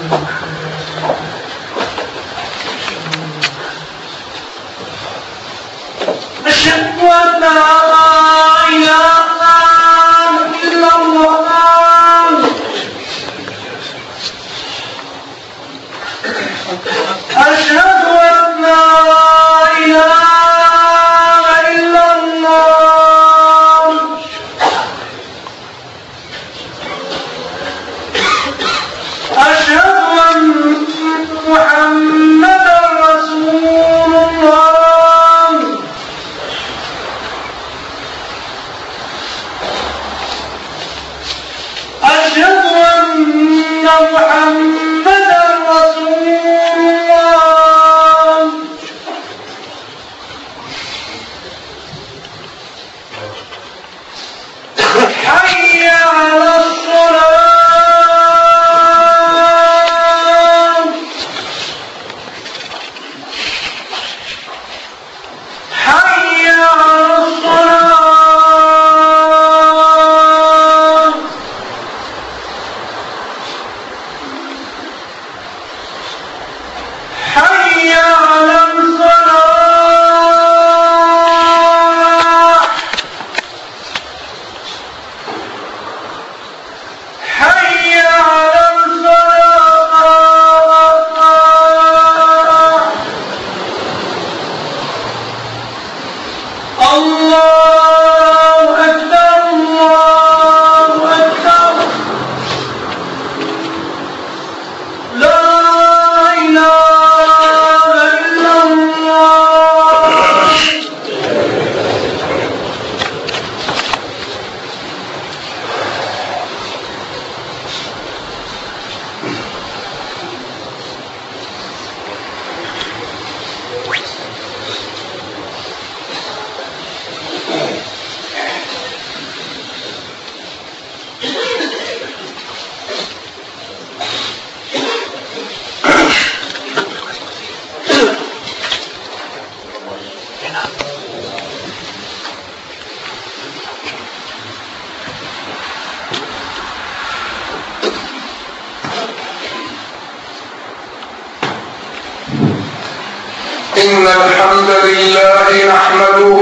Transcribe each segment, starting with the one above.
إن الحمد لله نحمده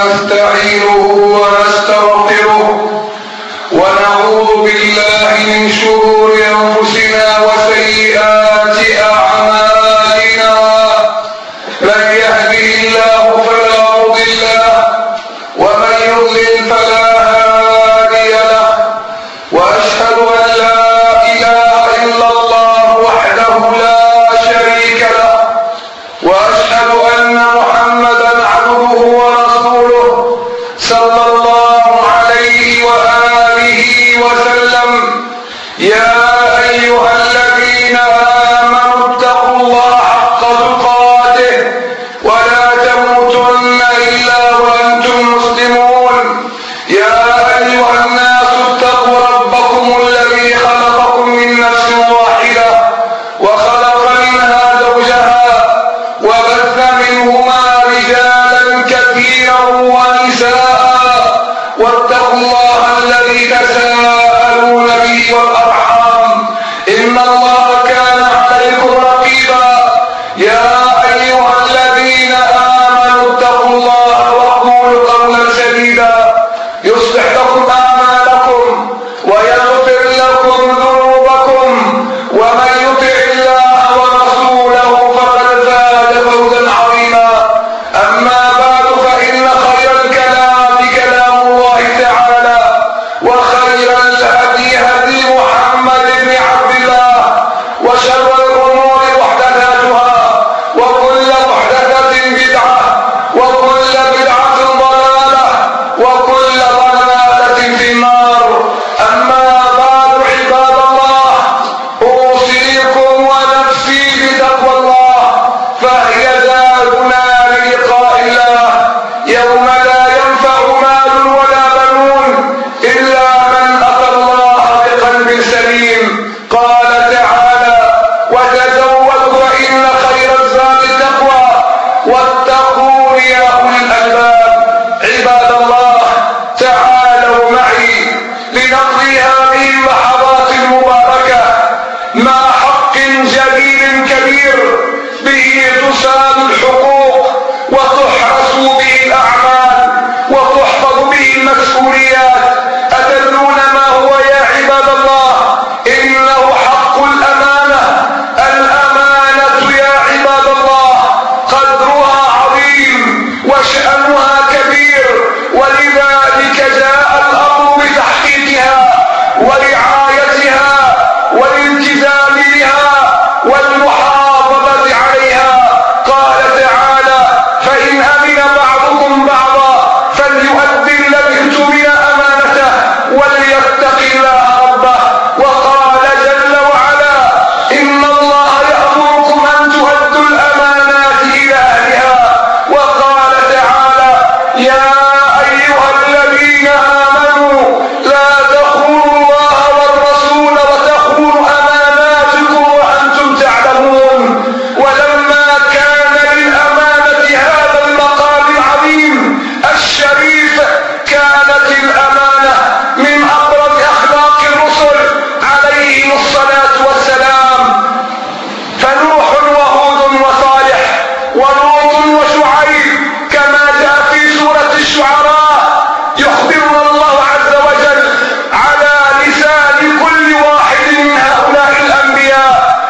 ونستعينه ونستغفره ونعوذ بالله من شرور أنفسنا وسيئات أعمالنا. من يهده الله فلا مضل له ومن يضلل فلا هادي له، وأشهد أن لا إله إلا الله وحده لا شريك له، وأشهد أن محمدا عبده ورسوله صلى الله عليه وآله وسلم. يا أيها الذين آمنوا اتقوا الله حق تقاته ولا تموتن إلا وأنتم مسلمون. يا أيها الناس اتقوا ربكم الذي خلقكم من نفس واحدة وخلق منها زوجها وبث منهما رجالا كثيرا ونساء، واتقوا الله الذي تساءلون به والأرحام إن الله كان عليكم رقيبا. يا أيها الذين آمنوا اتقوا الله وقولوا قولا سديدا يصلح لكم أعمالكم ويغفر لكم ذنوبكم، ومن يطع الله ورسوله فقد فاز فوزا عظيما. أما بعد، فإن خير الكلام كلام الله تعالى، وخير الهدي هدي محمد بن عبد الله والمحافظة عليها. قال تعالى: فإن أمن بعضكم بعضا فليؤدي الذي اؤتمن أمانته وليتق الله ربه. وقال جل وعلا: إن الله يأمركم أن تؤدوا الأمانات إلى أهلها. وقال تعالى: يا أيها الذين آمنوا لا تخونوا الله والرسول وتخونوا أماناتكم وأنتم تعلمون. ولما كان للأمانة هذا المقام العظيم الشريف، كانت الأمانة من أبرز أخلاق الرسل عليهم الصلاة والسلام. فنوح وهود وصالح ولوط وشعيب كما جاء في سورة الشعراء يخبرنا الله عز وجل على لسان كل واحد من هؤلاء الأنبياء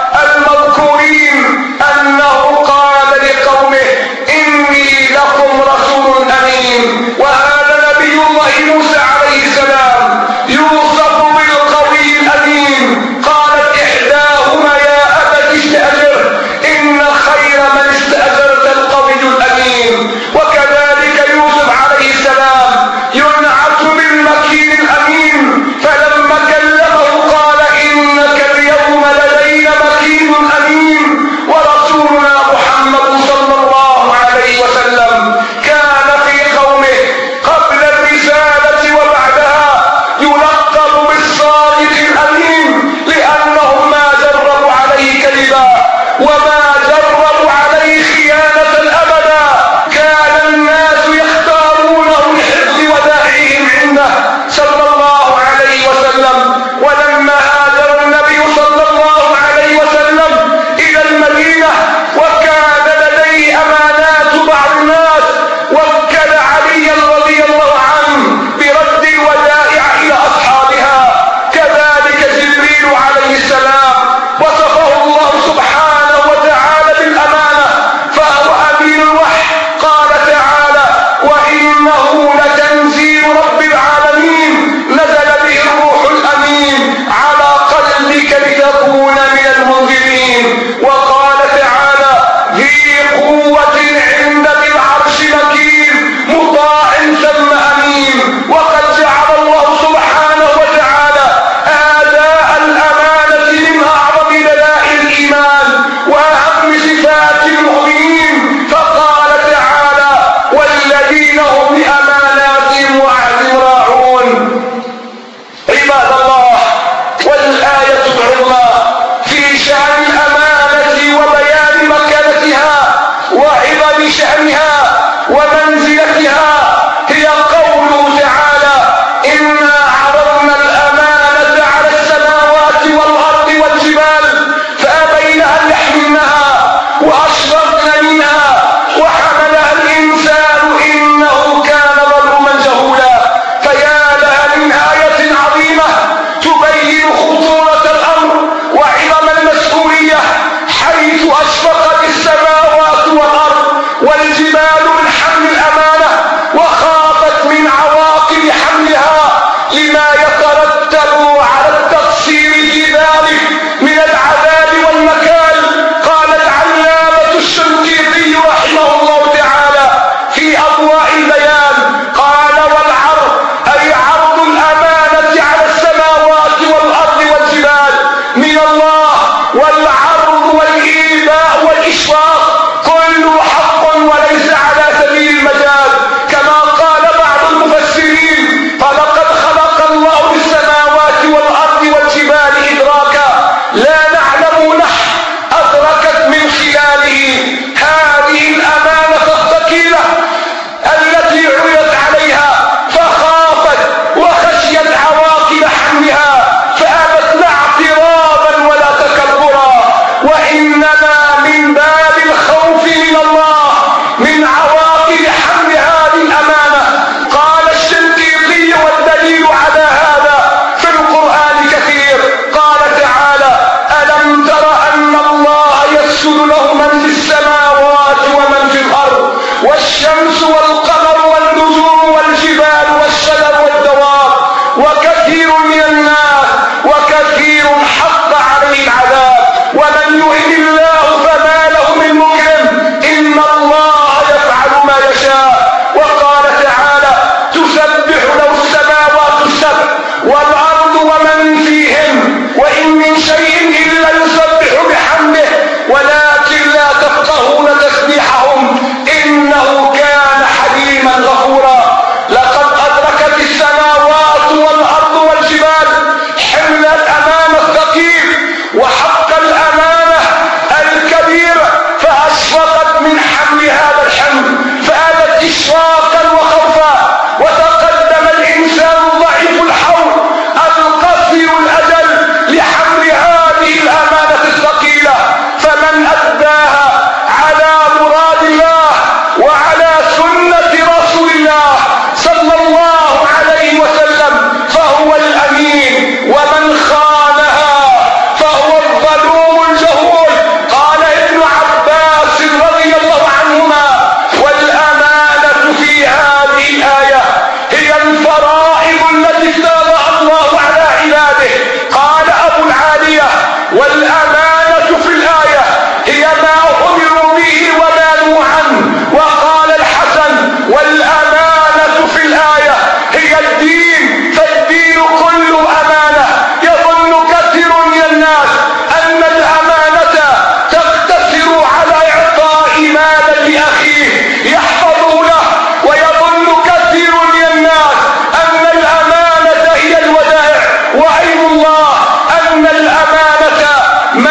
المذكورين أنه قال لقومه: إني لكم رسول أمين. وهذا نبي الله موسى عليه السلام يوصف بالقوي الأمين. قالت إحداهما: يا أبت استأجره إن خير من استأجرت القوي الأمين. وكذلك يوسف عليه السلام ينعت بالمكين الأمين، فلما كلمه قال: إنك اليوم لدينا مكين أمين. ورسولنا محمد صلى الله عليه وسلم كان في قومه قبل الرسالة وبعدها يلقب بالصادق الأمين، لأنهم ما جربوا عليه كذبا وما جربوا عليه خيانة أبدا. كان الناس يختارونه لحفظ ودائعهم عنده صلى الله عليه وسلم. ولما هاجر النبي صلى الله عليه وسلم إلى المدينة وكان لديه أمانات بعض الناس، وكل عليا رضي الله عنه برد الودائع إلى أصحابها. كذلك جبريل عليه السلام وصفه الله سبحانه وتعالى بالأمانة، فهو أمين الوحي. قال تعالى: وإنه لتنزيل رب العالمين نزل به الروح الأمين على قلبك لتكون من المنذرين. وقال تعالى: ذي قوة عند ذي العرش مكين مطاع ثم أمين. وقد جعل الله سبحانه وتعالى أداء الأمانة من أعظم دلائل الإيمان وأهم صفات المؤمنين. فقال تعالى: والذين هم لأماناتهم وعهدهم راعون. عباد الله، والآية العظمى في شأن الأمانة وبيان مكانتها وعظم شأنها ومنزلتها هي قوله تعالى: إنا عرضنا الأمانة على السماوات والأرض والجبال فأبين أن يحملنها وأشفقن منها وحملها الإنسان إنه كان ظلوما جهولا. فيا لها من آية عظيمة تبين خطورة الأمر وعظم المسؤولية، حيث أشفقت السماوات والأرض والجبال من حمل الأمانة وخافت من عواقب حملها لما يترتب على التقصير في ذلك من العذاب والنكال. قال العلامة الشنقيطي رحمه الله تعالى في أضواء البيان: قال: والعرض أي عرض الأمانة على السماوات والأرض والجبال من الله، والعرض والإيباء والإشفاق كله حق وليس على سبيل المجاز، كما قال بعض المفسرين: فلقد خلق الله السماوات والأرض والجبال إدراكا لا نعلم نحن أدركت من خلاله هذه الأمانة الثقيلة التي عرضت عليها، فخافت وخشيت عواقب حملها فأبت لا اعتراضا ولا تكبرا، وإنما من باب والأمانة في الآية هي ما أمروا به وما نهوا عنه. وقال الحسن: والأمانة في الآية هي الدين، فالدين كله أمانة. يظن كثير من الناس أن الأمانة تقتصر على إعطاء مالا لأخيه يحفظه له، ويظن كثير من الناس أن الأمانة هي الودائع. وأيم الله أن الأمانة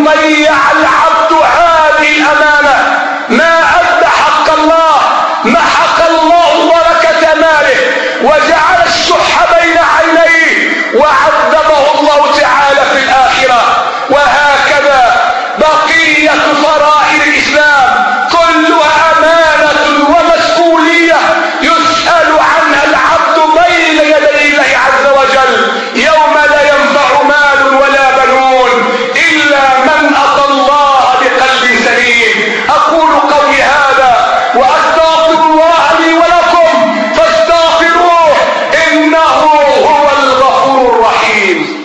ضيع العبد هذه الأمانة، ما أدى حق الله، محق الله بركة ماله وجعل الشح بين عينيه وعذبه الله تعالى في الآخرة. وهكذا بقية فرائض الإسلام كلها أمانة ومسؤولية يسأل عنها العبد بين يدي الله عز وجل يوم لا ينفع مال ولا بنون إلا من أتى الله بقلب سليم. أقول قولي هذا وأستغفر الله لي ولكم فاستغفروه إنه هو الغفور الرحيم.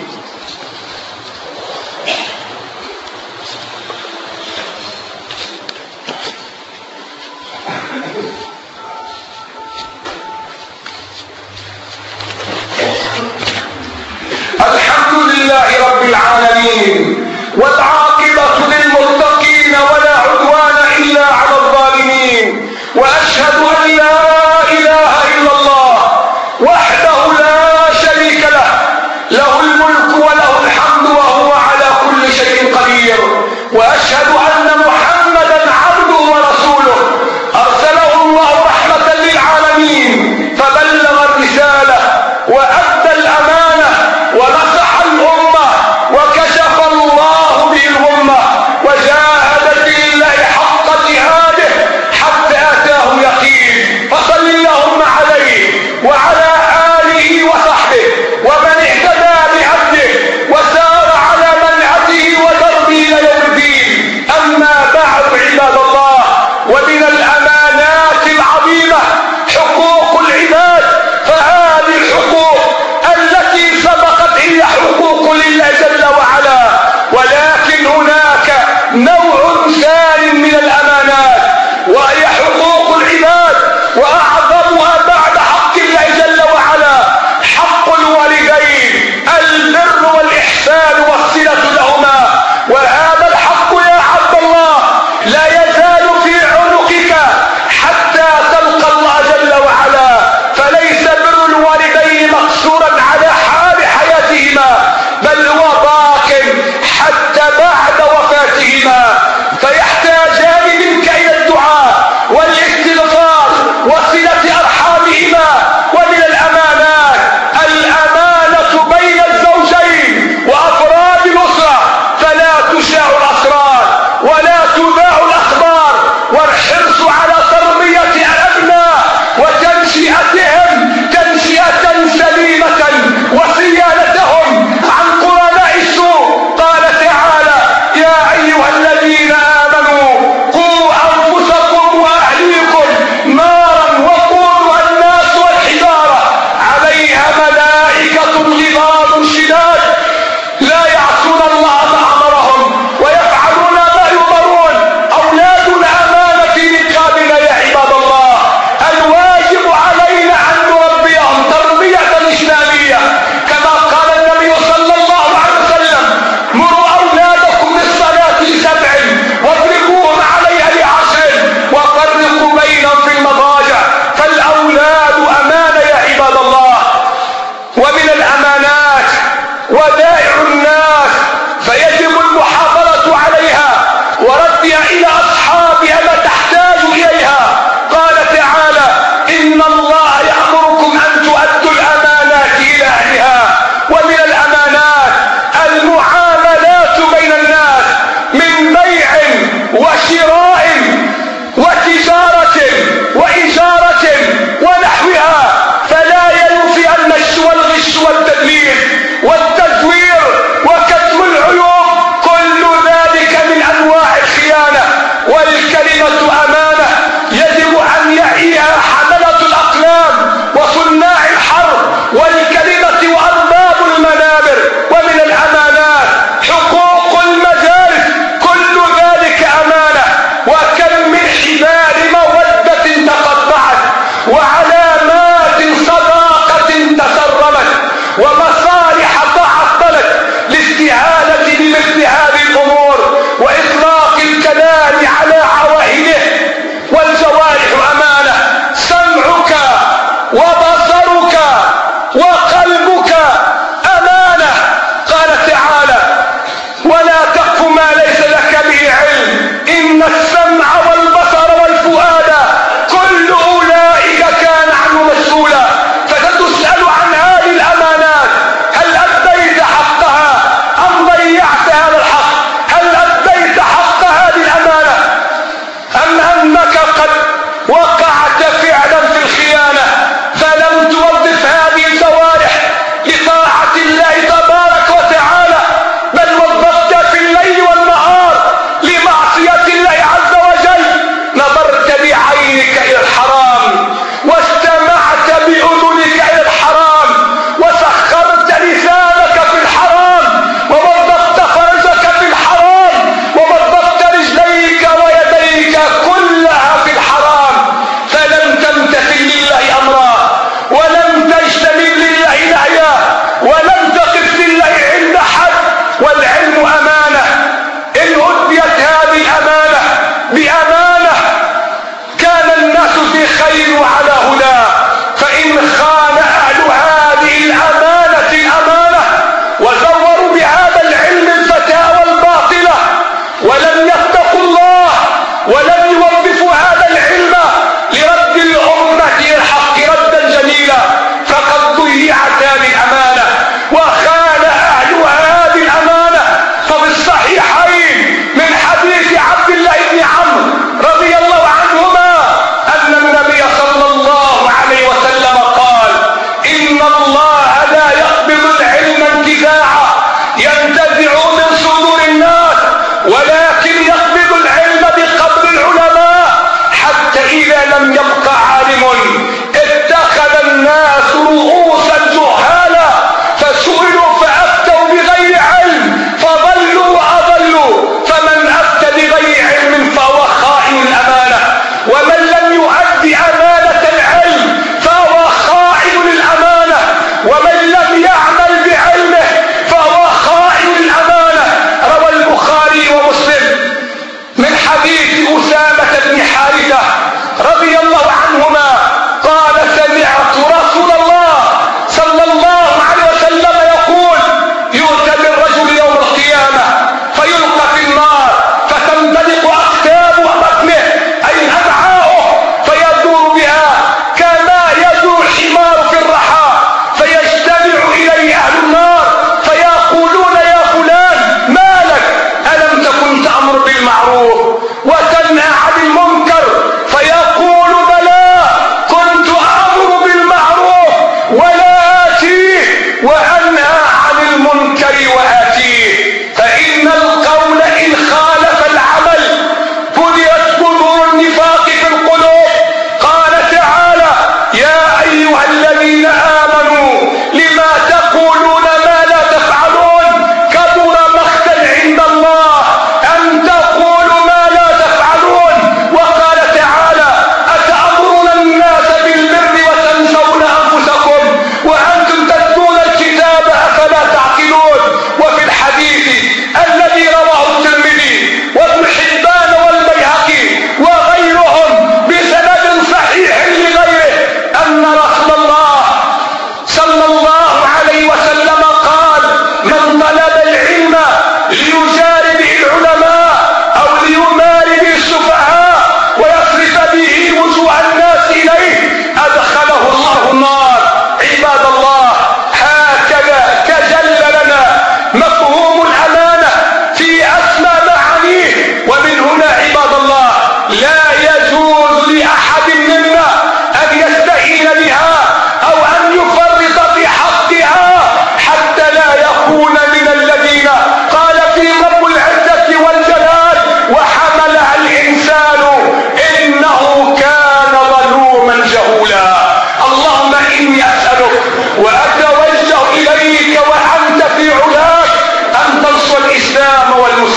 الحمد لله رب العالمين والعاقبة للمتقين ولا عدوان إلا على الظالمين. وأشهد أن لا إله إلا الله وحده لا شريك له، له الملك وله الحمد وهو على كل شيء قدير. وأشهد أن محمدا عبده ورسوله أرسله الله رحمة للعالمين فبلغ الرسالة وأدى الأمانة ونصح الأمة وكشف الله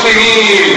المسلمين